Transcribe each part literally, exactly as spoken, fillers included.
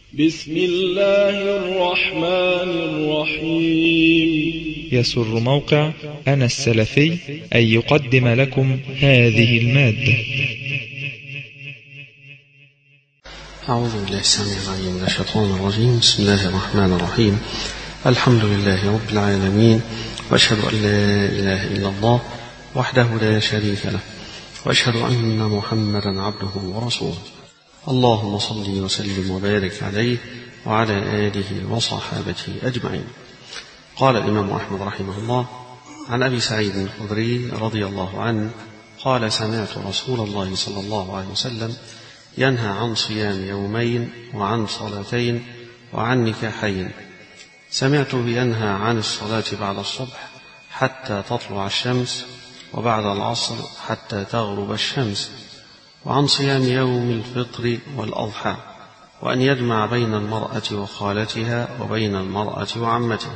بسم الله الرحمن الرحيم. يسر موقع أنا السلفي أن يقدم لكم هذه المادة. أعوذ بالله السميع العليم من الشيطان الرجيم. بسم الله الرحمن الرحيم. الحمد لله رب العالمين، وأشهد أن لا إله إلا الله وحده لا شريك له، وأشهد أن محمدا عبده ورسوله. اللهم صل وسلم وبارك عليه وعلى آله وصحابته أجمعين. قال الإمام أحمد رحمه الله عن أبي سعيد الخدري رضي الله عنه قال: سمعت رسول الله صلى الله عليه وسلم ينهى عن صيام يومين وعن صلاتين وعن نكاحين. سمعته ينهى عن الصلاة بعد الصبح حتى تطلع الشمس، وبعد العصر حتى تغرب الشمس، وعن صيام يوم الفطر والأضحى، وأن يجمع بين المرأة وخالتها وبين المرأة وعمتها.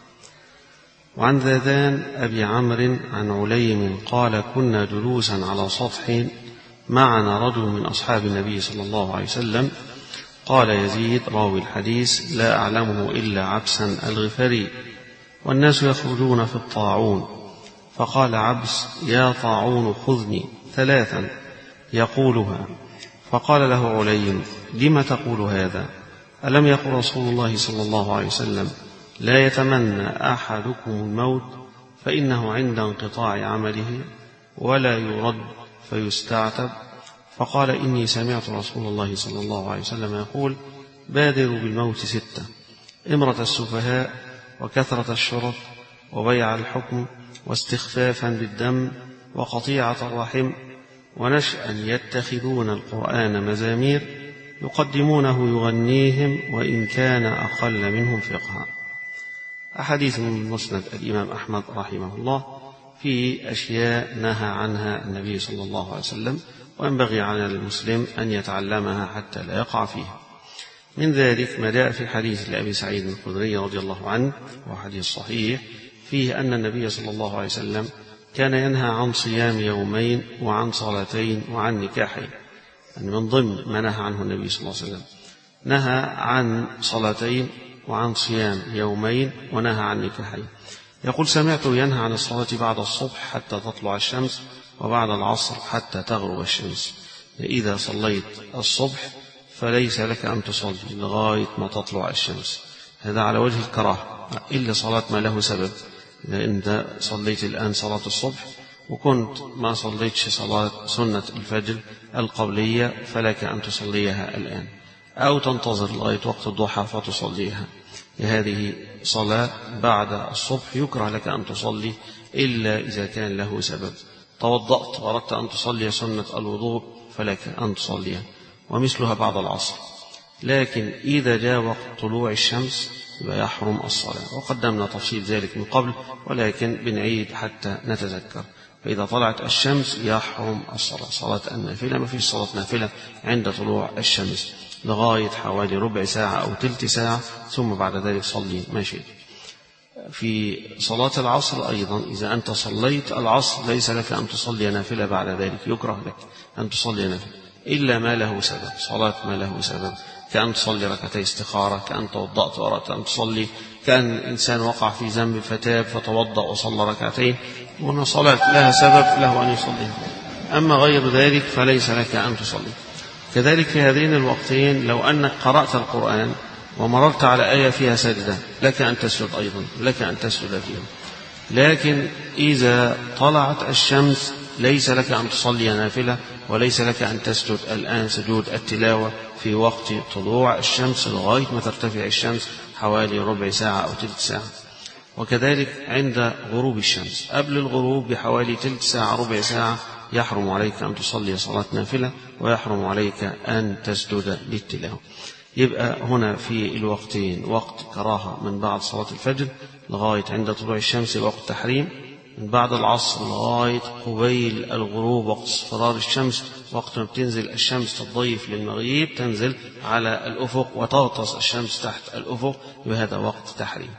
وعن ذاذان أبي عمرو عن عليم قال: كنا جلوسا على سطح معنا رجل من أصحاب النبي صلى الله عليه وسلم. قال يزيد راوي الحديث: لا أعلمه إلا عبسا الغفاري، والناس يخرجون في الطاعون. فقال عبس: يا طاعون خذني ثلاثا يقولها. فقال له عليم: لم تقول هذا؟ ألم يقل رسول الله صلى الله عليه وسلم: لا يتمنى أحدكم الموت فإنه عند انقطاع عمله ولا يرد فيستعتب؟ فقال: إني سمعت رسول الله صلى الله عليه وسلم يقول: بادروا بالموت ستة: إمرة السفهاء، وكثرة الشرف، وبيع الحكم، واستخفافا بالدم، وقطيعة الرحم، ونشأ يتخذون القرآن مزامير يقدمونه يغنيهم وإن كان أقل منهم فقها. أحاديث من مسند الإمام أحمد رحمه الله في أشياء نهى عنها النبي صلى الله عليه وسلم، وينبغي على المسلم أن يتعلمها حتى لا يقع فيها. من ذلك ما جاء في حديث لأبي سعيد الخدري رضي الله عنه، وحديث صحيح فيه أن النبي صلى الله عليه وسلم كان ينهى عن صيام يومين وعن صلاتين وعن نكاحين. يعني من ضمن ما نهى عنه النبي صلى الله عليه وسلم نهى عن صلاتين وعن صيام يومين ونهى عن نكاحين. يقول: سمعته ينهى عن الصلاة بعد الصبح حتى تطلع الشمس، وبعد العصر حتى تغرب الشمس. إذا صليت الصبح فليس لك أن تصلي لغاية ما تطلع الشمس، هذا على وجه الكراهة، إلا صلاة ما له سبب. إذا أنت صليت الآن صلاة الصبح وكنت ما صليتش صلاة سنة الفجر القبلية فلك أن تصليها الآن، أو تنتظر لغاية وقت الضحى فتصليها. هذه صلاة بعد الصبح يكره لك أن تصلي إلا إذا كان له سبب. توضأت وأردت أن تصلي سنة الوضوء فلك أن تصليها، ومثلها بعد العصر. لكن إذا جاء وقت طلوع الشمس يبقى يحرم الصلاة، وقدمنا تفصيل ذلك من قبل، ولكن بنعيد حتى نتذكر. فإذا طلعت الشمس يحرم الصلاة، صلاة النافلة ما فيش صلاة نافلة عند طلوع الشمس لغاية حوالي ربع ساعة أو تلت ساعة، ثم بعد ذلك صلي ما شئت. في صلاة العصر أيضا إذا أنت صليت العصر ليس لك أن تصلي نافلة بعد ذلك، يكره لك أن تصلي نافلة إلا ما له سبب، صلاة ما له سبب، كأن تصلي ركعتي استخارة، كأن توضأت وأردت أن تصلي، كأن إنسان وقع في ذنب فتاب فتوضأ وصلى ركعتين، وأن صلاة لها سبب له أن يصلي. أما غير ذلك فليس لك أن تصلي. كذلك في هذين الوقتين لو أنك قرأت القرآن ومررت على آية فيها سجدة لك أن تسجد أيضا، لك أن تسجد فيها. لكن إذا طلعت الشمس ليس لك أن تصلي نافلة، وليس لك أن تسجد الآن سجود التلاوة في وقت طلوع الشمس لغاية ما ترتفع الشمس حوالي ربع ساعة أو تلت ساعة. وكذلك عند غروب الشمس قبل الغروب بحوالي تلت ساعة ربع ساعة يحرم عليك أن تصلي صلاة نافلة، ويحرم عليك أن تسجد للتلاوة. يبقى هنا في الوقتين وقت كراهة من بعد صلاة الفجر لغاية عند طلوع الشمس وقت تحريم، من بعد العصر لغاية قبيل الغروب وقت اصفرار الشمس، وقت ما بتنزل الشمس تضيف للمغيب تنزل على الأفق وتغطس الشمس تحت الأفق، وهذا وقت تحريم.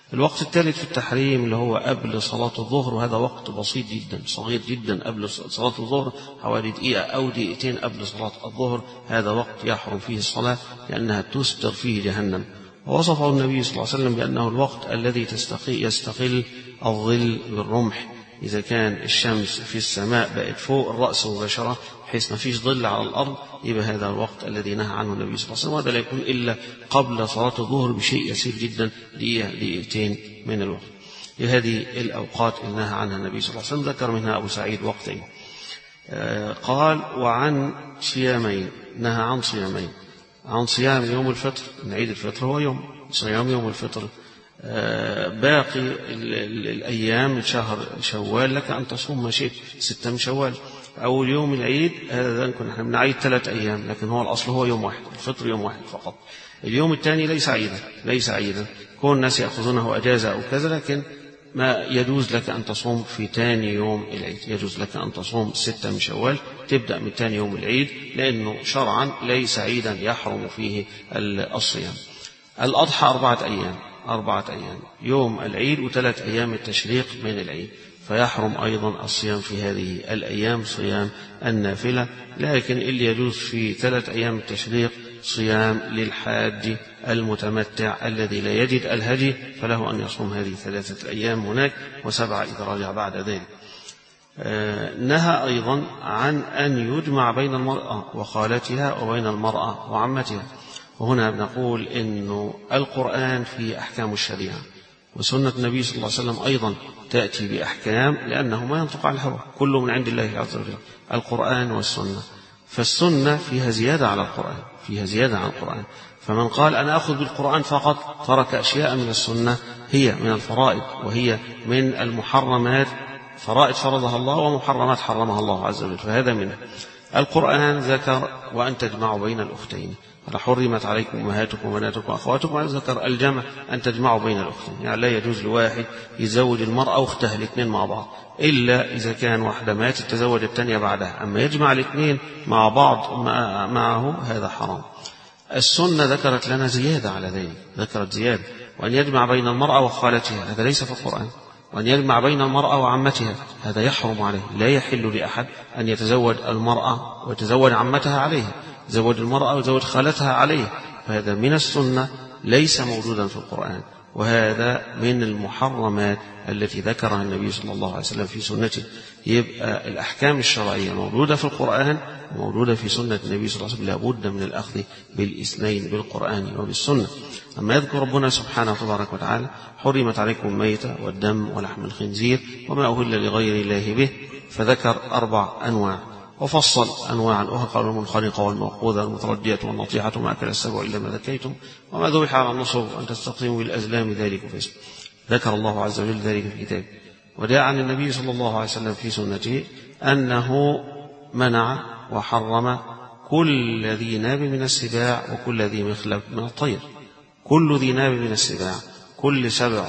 الوقت الثالث في التحريم اللي هو قبل صلاة الظهر، وهذا وقت بسيط جدا صغير جدا قبل صلاة الظهر، حوالي دقيقة أو دقيقتين قبل صلاة الظهر. هذا وقت يحرم فيه الصلاة لأنها تستر فيه جهنم. ووصفه النبي صلى الله عليه وسلم بأنه الوقت الذي يستقل الظل بالرمح. إذا كان الشمس في السماء بقت فوق الرأس مباشرة بحيث ما فيش ظل على الأرض، يبقى هذا الوقت الذي نهى عنه النبي صلى الله عليه وسلم. وهذا لا يكون إلا قبل صلاة الظهر بشيء يسير جدا، دقيقة دقيقتين من الوقت. هذه الأوقات اللي نهى عنها النبي صلى الله عليه وسلم. ذكر منها أبو سعيد وقتين. آه قال وعن صيامين، نهى عن صيامين، عن صيام يوم الفطر، من عيد الفطر هو يوم صيام يوم الفطر. آه باقي الأيام من شهر شوال لك أن تصوم ما شئت، ستة من شوال. أول يوم العيد هذا نكون نحن بنعيد ثلاث أيام، لكن هو الأصل هو يوم واحد، الفطر يوم واحد فقط. اليوم الثاني ليس عيدا، ليس عيدا، كون الناس يأخذونه أجازة أو كذا، لكن ما يجوز لك أن تصوم في ثاني يوم العيد. يجوز لك أن تصوم ستة من شوال، تبدأ من ثاني يوم العيد، لأنه شرعا ليس عيدا يحرم فيه الصيام. الأضحى أربعة أيام، أربعة أيام يوم العيد وثلاث أيام التشريق من العيد، فيحرم أيضا الصيام في هذه الأيام صيام النافلة. لكن اللي يجوز في ثلاث أيام التشريق صيام للحاج المتمتع الذي لا يجد الهدي، فله أن يصوم هذه ثلاثة أيام هناك وسبعة إذا رجع بعد ذلك. آه نهى أيضا عن أن يجمع بين المرأة وخالتها وبين المرأة وعمتها. وهنا بنقول إنه القرآن فيه أحكام الشريعة، وسنة النبي صلى الله عليه وسلم أيضا تأتي بأحكام، لأنه ما ينطق عن الهوى، كله من عند الله عز وجل، القرآن والسنة. فالسنة فيها زيادة على القرآن، فيها زيادة على القرآن. فمن قال أنا أخذ بالقرآن فقط ترك أشياء من السنة هي من الفرائض وهي من المحرمات، فرائض فرضها الله ومحرمات حرمها الله عز وجل، فهذا منه. القرآن ذكر وأن تجمعوا بين الأختين، حرمت عليكم أمهاتكم وبناتكم وأخواتكم، ذكر الجمع أن تجمعوا بين الأختين، يعني لا يجوز لواحد يزوج المرأة واختها الاثنين مع بعض، إلا إذا كان واحدة ماتت تزوج الثانية بعدها، أما يجمع الاثنين مع بعض معه هذا حرام. السنة ذكرت لنا زيادة على ذلك، ذكرت زيادة، وأن يجمع بين المرأة وخالتها هذا ليس في القرآن، وأن يجمع بين المرأة وعمتها هذا يحرم عليه. لا يحل لأحد أن يتزوج المرأة ويتزوج عمتها عليها، زوج المرأة وزوج خالتها عليه، فهذا من السنة ليس موجودا في القرآن، وهذا من المحرمات التي ذكرها النبي صلى الله عليه وسلم في سنته. يبقى الأحكام الشرعية موجودة في القرآن وموجودة في سنة النبي صلى الله عليه وسلم، لابد من الأخذ بالإثنين، بالقرآن وبالسنة. أما يذكر ربنا سبحانه تبارك وتعالى حرمت عليكم الميتة والدم ولحم الخنزير وما أهل لغير الله به، فذكر أربع أنواع وفصل أنواعا أخرى، قال المنخنقة والموقوذة والمتردية والنطيحة وما أكل السبع إلا ما ذكيتم وما ذبح على النصب أن تستقيموا بالأزلام ذلك فاسم. ذكر الله عز وجل ذلك في كتابه. وجاء عن النبي صلى الله عليه وسلم في سنته أنه منع وحرم كل ذي ناب من السباع وكل ذي مخلب من الطير. كل ذي ناب من السباع، كل سبع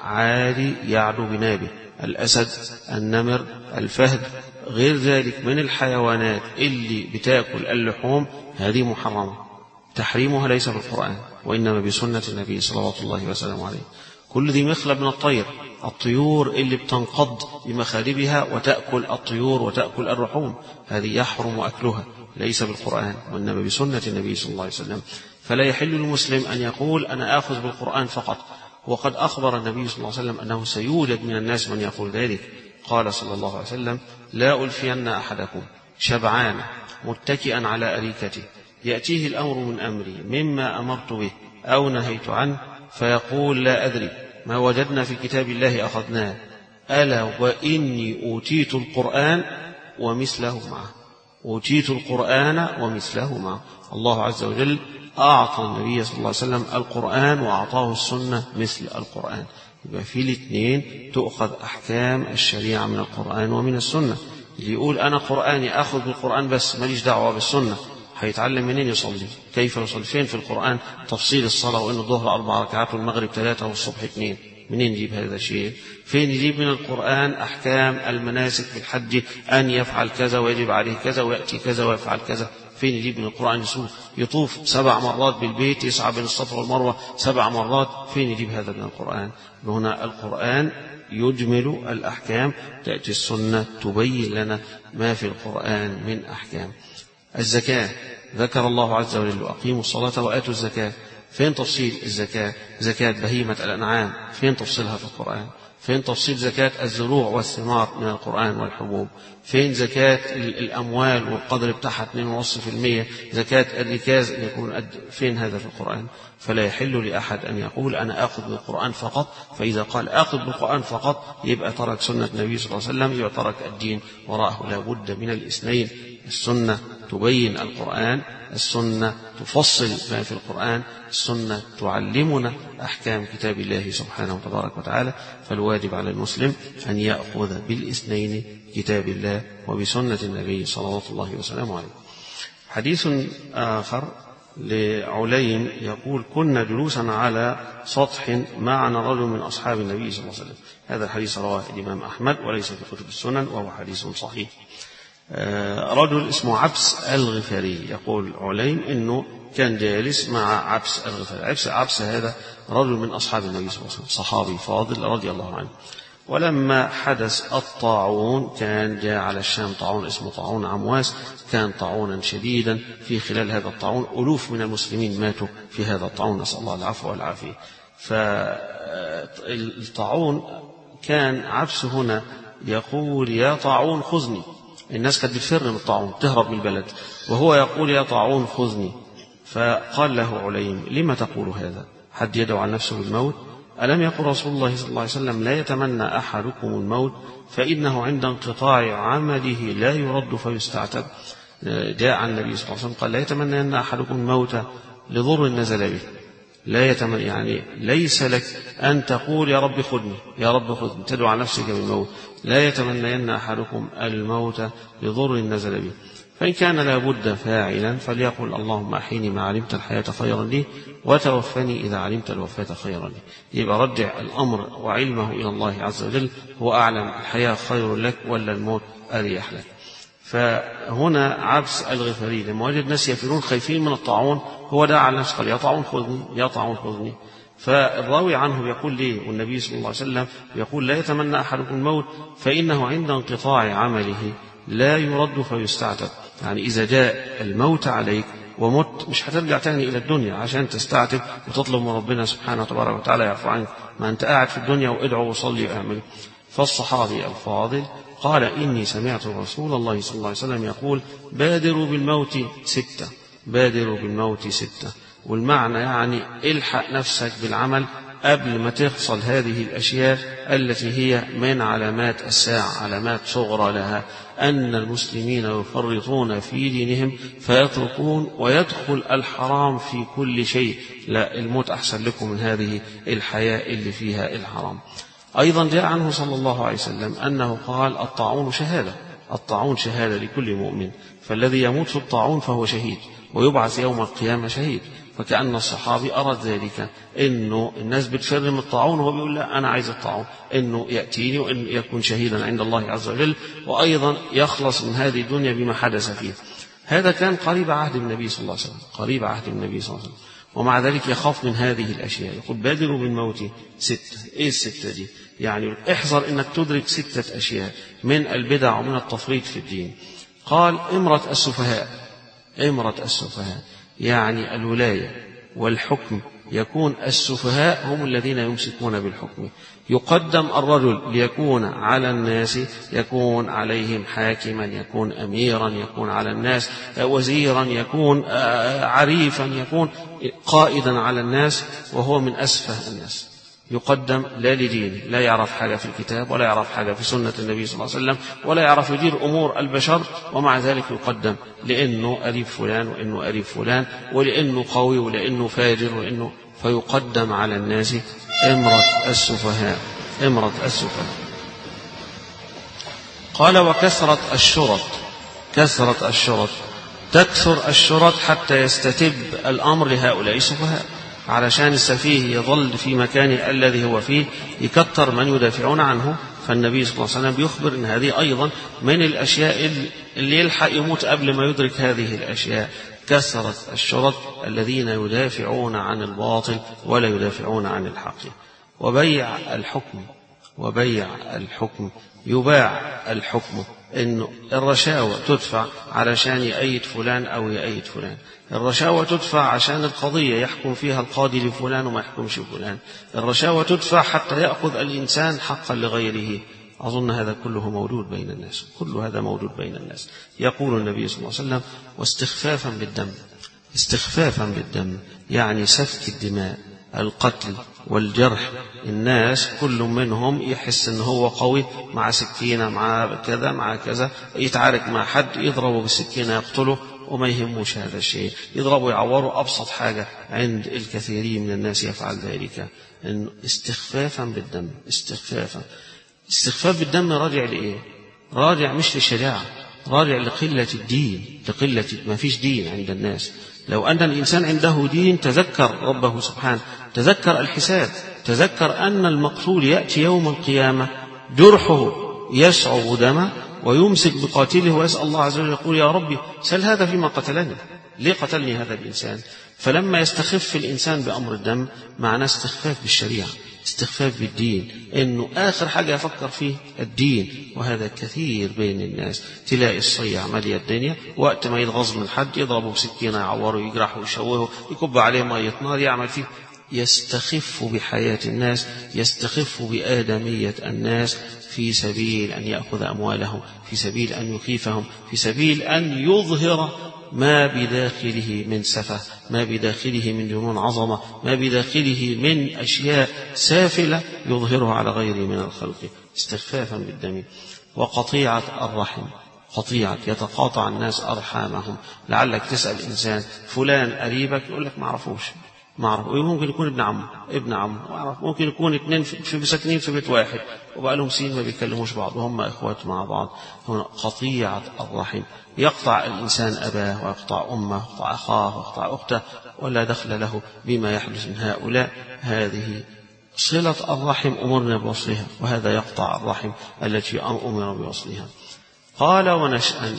عادي يعدو بنابه، الأسد، النمر، الفهد، غير ذلك من الحيوانات اللي بتأكل اللحوم، هذه محرمة، تحريمها ليس بالقرآن وإنما بسنة النبي صلى الله وسلم عليه. كل ذي مخلب من الطير، الطيور اللي بتنقض بمخالبها وتأكل الطيور وتأكل اللحوم، هذه يحرم أكلها، ليس بالقرآن وإنما بسنة النبي صلى الله عليه وسلم. فلا يحل للمسلم أن يقول أنا آخذ بالقرآن فقط، وقد أخبر النبي صلى الله عليه وسلم أنه سيوجد من الناس من يقول ذلك. قال صلى الله عليه وسلم لا ألفين أحدكم شبعان متكئا على أريكته يأتيه الأمر من أمري مما أمرت به أو نهيت عنه فيقول لا أدري ما وجدنا في كتاب الله أخذناه، ألا وإني أوتيت القرآن ومثله معه، أوتيت القرآن ومثله معه. الله عز وجل أعطى النبي صلى الله عليه وسلم القرآن وأعطاه السنة مثل القرآن، يبقى في الاثنين تؤخذ أحكام الشريعة من القرآن ومن السنة. اللي يقول أنا قرآني أخذ بالقرآن بس ماليش دعوة بالسنة، هيتعلم منين يصلي؟ كيف يصلي؟ فين في القرآن تفصيل الصلاة وإن الظهر أربع ركعات والمغرب ثلاثة والصبح اثنين؟ منين يجيب هذا الشيء؟ فين يجيب من القرآن أحكام المناسك في الحج، أن يفعل كذا ويجب عليه كذا ويأتي كذا ويفعل كذا؟ فين يجيب من القرآن يطوف سبع مرات بالبيت، يسعى بين الصفا والمروة سبع مرات، فين يجيب هذا من القرآن؟ هنا القرآن يجمل الأحكام، تأتي السنة تبين لنا ما في القرآن من أحكام. الزكاة ذكر الله عز وجل أقيموا الصلاة وآتوا الزكاة، فين تفصيل الزكاة؟ زكاة بهيمة الأنعام فين تفصيلها في القرآن؟ فين تفصيل زكاة الزروع والثمار من القرآن والحبوب؟ فين زكاة الأموال والقدر بتاعها اثنين فاصلة خمسة بالمئة زكاة الركاز يكون قد فين هذا في القرآن؟ فلا يحل لأحد أن يقول أنا آخذ بالقرآن فقط، فإذا قال آخذ بالقرآن فقط يبقى ترك سنة النبي صلى الله عليه وسلم، يبقى ترك الدين وراءه. لا بد من الاثنين، السنة تبين القرآن، السنة تفصل ما في القرآن، السنة تعلمنا أحكام كتاب الله سبحانه وتبارك وتعالى. فالواجب على المسلم أن يأخذ بالاثنين، كتاب الله وبسنة النبي صلى الله عليه وسلم عليه. حديث آخر لعليم يقول كنا جلوسا على سطح معنا رجل من أصحاب النبي صلى الله عليه وسلم. هذا الحديث رواه الإمام أحمد وليس في كتب السنن وهو حديث صحيح. رجل اسمه عبس الغفاري، يقول عليم إنه كان جالس مع عبس الغفاري. عبس, عبس هذا رجل من أصحاب النبي صلى الله عليه وسلم، صحابي فاضل رضي الله عنه. ولما حدث الطاعون، كان جاء على الشام طاعون اسمه طاعون عمواس، كان طاعونا شديدا. في خلال هذا الطاعون ألوف من المسلمين ماتوا في هذا الطاعون، نسأل الله العفو والعافية. فالطاعون كان عبس هنا يقول يا طاعون خذني، الناس كانت بتفر من الطاعون تهرب من البلد، وهو يقول يا طاعون خذني. فقال له عليم لما تقول هذا؟ حد يدعو عن نفسه بالموت؟ ألم يقل رسول الله صلى الله عليه وسلم لا يتمنى أحدكم الموت فإنه عند انقطاع عمله لا يرد فيستعتب؟ جاء عن النبي صلى الله عليه وسلم قال لا يتمنى أن أحدكم الموت لضر نزل به، لا يتمنى، يعني ليس لك أن تقول يا رب خذني يا رب خذني تدعو عن نفسك بالموت، لا يتمنى أن أحدكم الموت لضر نزل به. فإن كان لابد فاعلا فليقل اللهم أحيني ما علمت الحياة خيرا لي وتوفني إذا علمت الوفاة خيرا لي. يبقى رجع الأمر وعلمه إلى الله عز وجل، هو أعلم الحياة خير لك ولا الموت أريح لك. فهنا عبس الغفاري لما وجد ناس يفرون خايفين من الطاعون، هو دعا على نفسه قال يا طاعون خذني يا طاعون خذني. فالراوي عنه يقول ليه والنبي صلى الله عليه وسلم يقول لا يتمنى أحدكم الموت فإنه عند انقطاع عمله لا يرد فيستعتب، يعني إذا جاء الموت عليك ومت مش هترجع تاني إلى الدنيا عشان تستعتب وتطلب من ربنا سبحانه وتبارك وتعالى يعفو عنك، ما أنت قاعد في الدنيا وادعو وصلي واعمل. فالصحابي الفاضل قال إني سمعت رسول الله صلى الله عليه وسلم يقول بادروا بالموت ستة، بادروا بالموت ستة، والمعنى يعني الحق نفسك بالعمل قبل ما تحصل هذه الأشياء التي هي من علامات الساعة، علامات صغرى لها، أن المسلمين يفرطون في دينهم فيتركون ويدخل الحرام في كل شيء. لا، الموت أحسن لكم من هذه الحياة اللي فيها الحرام. أيضا جاء عنه صلى الله عليه وسلم أنه قال الطاعون شهادة، الطاعون شهادة لكل مؤمن، فالذي يموت في الطاعون فهو شهيد ويبعث يوم القيامة شهيد. فكأن الصحابي أراد ذلك، إنه الناس بتفر من الطاعون وهو بيقول لا أنا عايز الطاعون، إنه يأتيني وإنه يكون شهيدا عند الله عز وجل، وأيضا يخلص من هذه الدنيا بما حدث فيه. هذا كان قريب عهد النبي صلى الله عليه وسلم، قريب عهد النبي صلى الله عليه وسلم، ومع ذلك يخاف من هذه الأشياء. يقول بادروا بالموت ستة. إيه الستة دي؟ يعني احذر إنك تدرك ستة أشياء من البدع ومن التفريط في الدين. قال إمرة السفهاء، إمرة السفهاء يعني الولاية والحكم، يكون السفهاء هم الذين يمسكون بالحكم. يقدم الرجل ليكون على الناس، يكون عليهم حاكما، يكون أميرا، يكون على الناس وزيرا، يكون عريفا، يكون قائدا على الناس، وهو من أسفه الناس. يقدم لا لدين، لا يعرف حاجة في الكتاب ولا يعرف حاجة في سنة النبي صلى الله عليه وسلم ولا يعرف يدير أمور البشر، ومع ذلك يقدم لأنه قريب فلان وإنه قريب فلان ولأنه قوي ولأنه فاجر ولأنه، فيقدم على الناس. إمرة السفهاء، إمرة السفهاء. قال وكثرة الشرط، كثرة الشرط، تكثر الشرط حتى يستتب الأمر لهؤلاء السفهاء، علشان السفيه يظل في مكانه الذي هو فيه، يكثر من يدافعون عنه فالنبي صلى الله عليه وسلم بيخبر أن هذه أيضا من الأشياء اللي يلحق يموت قبل ما يدرك هذه الأشياء. كثرة الشرط الذين يدافعون عن الباطل ولا يدافعون عن الحق. وبيع الحكم وبيع الحكم يباع الحكم، إنه الرشاوى تدفع علشان يأيد فلان أو يأيد فلان، الرشاوى تدفع عشان القضية يحكم فيها القاضي لفلان وما يحكمش فلان، الرشاوى تدفع حتى يأخذ الإنسان حقا لغيره. أظن هذا كله موجود بين الناس، كل هذا موجود بين الناس. يقول النبي صلى الله عليه وسلم: واستخفافا بالدم. استخفافا بالدم يعني سفك الدماء، القتل والجرح. الناس كل منهم يحس ان هو قوي، مع سكينة مع كذا مع كذا، يتعارك مع حد يضربه بالسكينة يقتله وما يهموش هذا الشيء، يضربوا يعوروا أبسط حاجة. عند الكثيرين من الناس يفعل ذلك. إن استخفافا بالدم. استخفافا استخفاف بالدم راجع لإيه؟ راجع مش للشجاعة، راجع لقلة الدين، لقلة ما فيش دين عند الناس. لو أن الإنسان عنده دين تذكر ربه سبحانه، تذكر الحساب، تذكر أن المقتول يأتي يوم القيامة جرحه يسعب دمه ويمسك بقاتله ويسأل الله عز وجل، يقول: يا ربي سل هذا فيما قتلني، ليه قتلني هذا الإنسان؟ فلما يستخف الإنسان بأمر الدم معناه استخفاف بالشريعة، استخفاف بالدين، إنه آخر حاجة يفكر فيه الدين. وهذا كثير بين الناس. تلاقي الصيع مالية الدنيا، وقت ما يتغاظ من حد يضربه بسكينة، يعوره، يجرحه، يشوهه، يكب عليه مية نار، يعمل فيه. يستخف بحياة الناس، يستخف بآدمية الناس في سبيل أن يأخذ أموالهم، في سبيل أن يخيفهم، في سبيل أن يظهر ما بداخله من سفه، ما بداخله من جنون عظمة، ما بداخله من أشياء سافلة يظهرها على غيره من الخلق. استخفافا بالدم. وقطيعة الرحم. قطيعة يتقاطع الناس أرحامهم. لعلك تسأل إنسان: فلان قريبك؟ يقول لك ما عرفوش، ما عرف. ممكن يكون ابن عمه، ابن عمه، ممكن يكون اثنين في ساكنين في بيت واحد وبقى لهم سنين ما بيكلموش بعض وهم اخوات مع بعض. هنا قطيعة الرحم. يقطع الإنسان أباه ويقطع أمه ويقطع أخاه ويقطع أخته ولا دخل له بما يحدث من هؤلاء. هذه صلة الرحم أمرنا بوصلها، وهذا يقطع الرحم التي أمر بوصلها. قال: ونشأ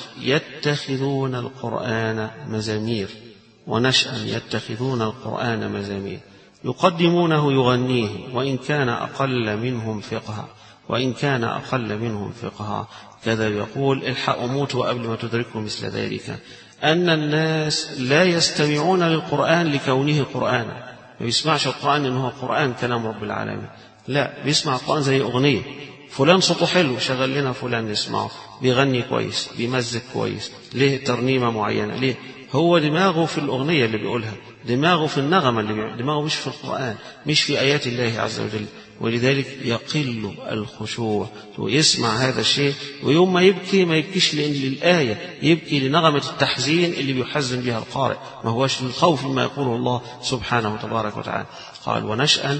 يتخذون القرآن مزامير. ونشأ يتخذون القرآن مزامير، يقدمونه يغنيه وإن كان أقل منهم فقها، وإن كان أقل منهم فقها. كذا يقول: الحقوا موتوا قبل ما تدركوا مثل ذلك. أن الناس لا يستمعون للقرآن لكونه قرآنا، ما بيسمعش القرآن إنه قرآن كلام رب العالمين، لا، بيسمع القرآن زي أغنية. فلان صوته حلو، شغل لنا فلان نسمعه، بيغني كويس، بيمزج كويس، ليه ترنيمة معينة، ليه؟ هو دماغه في الأغنية اللي بيقولها، دماغه في النغمة اللي بيقولها، دماغه مش في القرآن، مش في آيات الله عز وجل. ولذلك يقل الخشوع. ويسمع هذا الشيء ويوم ما يبكي ما يبكيش للآية، يبكي لنغمة التحزين اللي بيحزن بها القارئ، ما هوش للخوف مما يقوله الله سبحانه وتبارك وتعالى. قال: ونشأ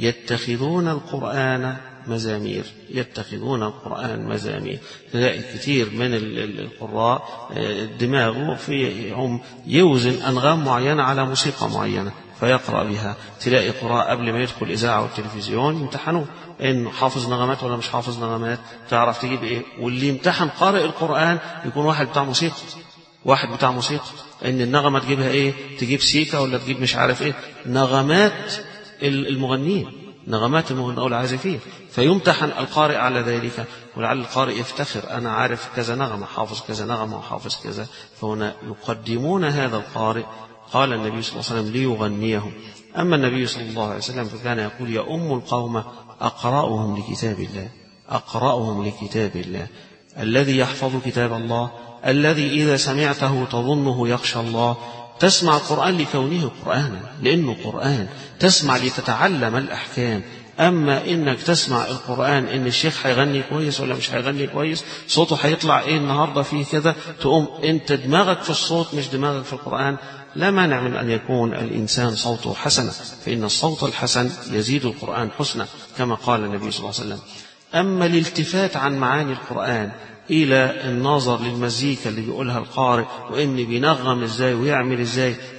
يتخذون القرآن مزامير. يتخذون القرآن مزامير. تلاقي كثير من القراء دماغه فيهم يوزن أنغام معينة على موسيقى معينة فيقرأ بها. تلاقي قراء قبل ما يدخل إذاعة والتلفزيون يمتحنوه إنه حافظ نغمات ولا مش حافظ نغمات، تعرف تجيب إيه. واللي يمتحن قارئ القرآن يكون واحد بتاع موسيقى، واحد بتاع موسيقى، إن النغمة تجيبها إيه، تجيب سيكا ولا تجيب مش عارف إيه، نغمات المغنين، نغمات المغنين أو العازفين. فيمتحن القارئ على ذلك، ولعل القارئ يفتخر: أنا عارف كذا نغمة، حافظ كذا نغمة وحافظ كذا. فهنا يقدمون هذا القارئ. قال النبي صلى الله عليه وسلم: ليغنيهم. أما النبي صلى الله عليه وسلم فكان يقول: يؤم القوم أقرأهم لكتاب الله. أقرأهم لكتاب الله، الذي يحفظ كتاب الله، الذي إذا سمعته تظنه يخشى الله. تسمع القرآن لكونه قرآنا، لأنه قرآن، تسمع لتتعلم الأحكام. أما إنك تسمع القرآن إن الشيخ هيغني كويس ولا مش هيغني كويس، صوته هيطلع إيه النهاردة فيه كذا، تقوم أنت دماغك في الصوت مش دماغك في القرآن. لا مانع من أن يكون الإنسان صوته حسنا، فإن الصوت الحسن يزيد القرآن حسنا كما قال النبي صلى الله عليه وسلم. أما الالتفات عن معاني القرآن إلى النظر للمزيكا اللي بيقولها القارئ، وإن بينغم إزاي ويعمل إزاي،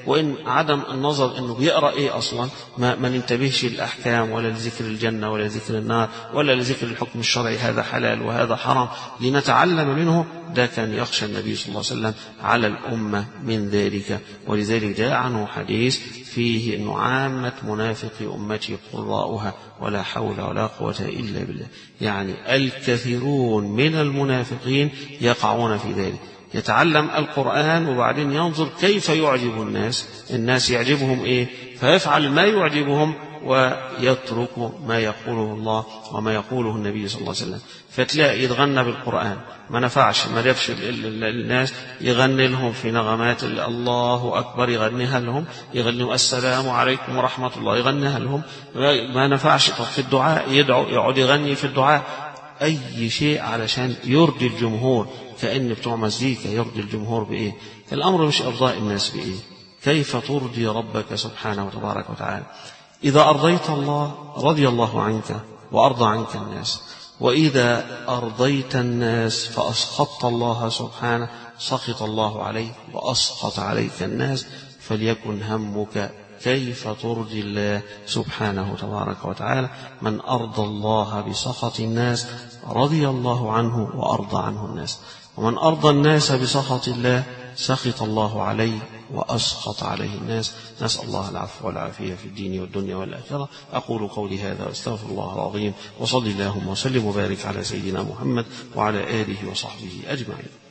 وإن عدم النظر إنه بيقرأ إيه أصلا ما, ما ننتبهش للأحكام ولا لذكر الجنة ولا لذكر النار ولا لذكر الحكم الشرعي، هذا حلال وهذا حرام، لنتعلم منه. ده كان يخشى النبي صلى الله عليه وسلم على الأمة من ذلك. ولذلك جاء عنه حديث فيه أنه عامة منافق أمتي قراؤها ولا حول ولا قوة إلا بالله. يعني الكثيرون من المنافقين يقعون في ذلك، يتعلم القرآن وبعدين ينظر كيف يعجب الناس، الناس يعجبهم إيه فيفعل ما يعجبهم ويترك ما يقوله الله وما يقوله النبي صلى الله عليه وسلم. فتلاقي يتغنى بالقرآن ما نفعش، ما دفش الناس، يغني لهم في نغمات الله أكبر، يغنيها لهم، يغني السلام عليكم ورحمة الله، يغنيها لهم، ما نفعش. طب في الدعاء يدعو، يقعد يغني في الدعاء، أي شيء علشان يرضي الجمهور، كأن بتوع مزيكا يرضي الجمهور بإيه؟ الأمر مش إرضاء الناس بإيه؟ كيف ترضي ربك سبحانه وتبارك وتعالى؟ إذا أرضيت الله رضي الله عنك وأرضى عنك الناس، وإذا أرضيت الناس فأسخطت الله سبحانه سخط الله عليك وأسخط عليك الناس. فليكن همك كيف ترضي الله سبحانه تبارك وتعالى. من أرضى الله بسخط الناس رضي الله عنه وأرضى عنه الناس، ومن أرضى الناس بسخط الله سخط الله عليه وأسخط عليه الناس. نسأل الله العفو والعافية في الدين والدنيا والآخرة. أقول قولي هذا واستغفر الله العظيم، وصلي اللهم وسلم وبارك على سيدنا محمد وعلى آله وصحبه أجمعين.